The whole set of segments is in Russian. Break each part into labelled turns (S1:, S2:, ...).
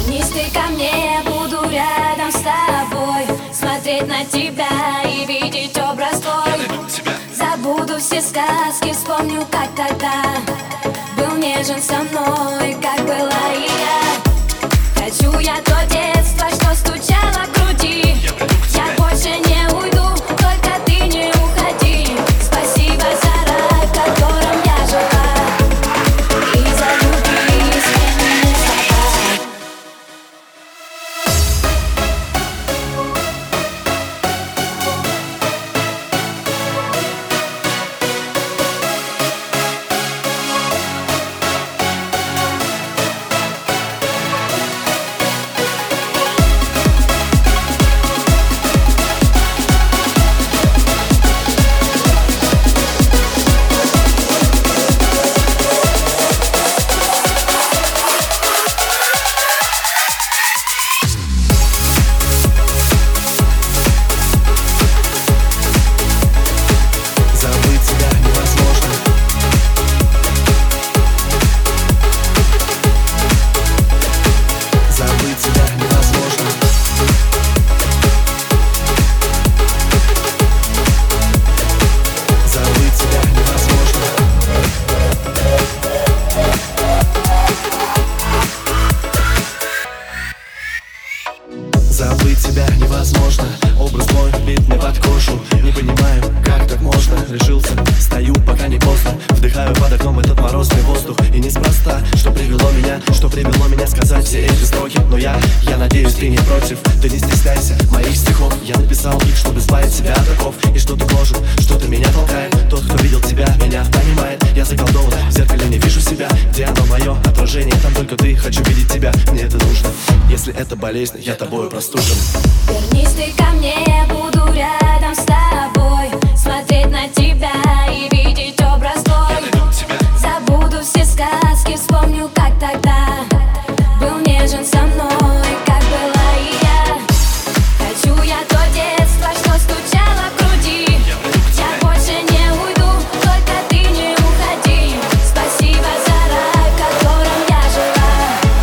S1: Вернись ты ко мне, я буду рядом с тобой, смотреть на тебя и видеть образ твой. Забуду все сказки, вспомню, как тогда был нежен со мной, как была и я. Хочу я то детство, что стучало в груди. Я больше не уйду, только ты не уходи. Спасибо за рай, в котором я жила, и за любви искренние слова.
S2: Забыть тебя невозможно. Образ мой бит мне под кожу. Не понимаю, как так можно. Решился, стою, пока не поздно. Вдыхаю под окном этот морозный воздух. И неспроста, что привело меня сказать все эти строки. Но я надеюсь, ты не против. Ты не стесняйся моих стихов. Я написал их, чтобы избавить себя от оков. И что-то гложет, что-то меня толкает. Тот, кто видел тебя, меня понимает. Я заколдован, в зеркале не вижу себя. Где оно мое отражение? Там только ты, хочу видеть тебя. Мне это нужно. Если это болезнь, я тобою простужен.
S1: Вернись ты ко мне, я буду рядом с тобой, смотреть на тебя и видеть образ твой. Забуду все сказки, вспомню, как тогда был нежен со мной, как была и я. Хочу я то детство, что стучало в груди. Я больше не уйду, только ты не уходи. Спасибо за рай, в котором я жила,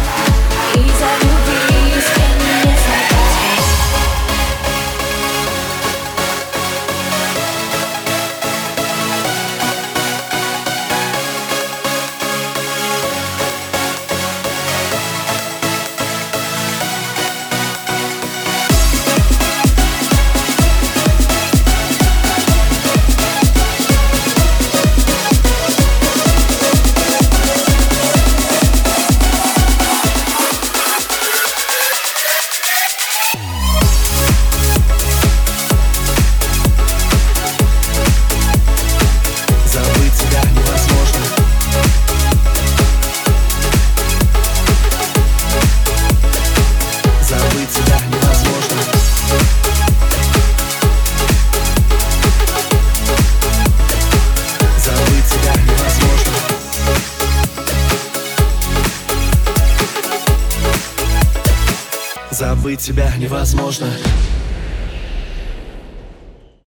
S1: и за любви искренние слова.
S2: Забыть тебя невозможно.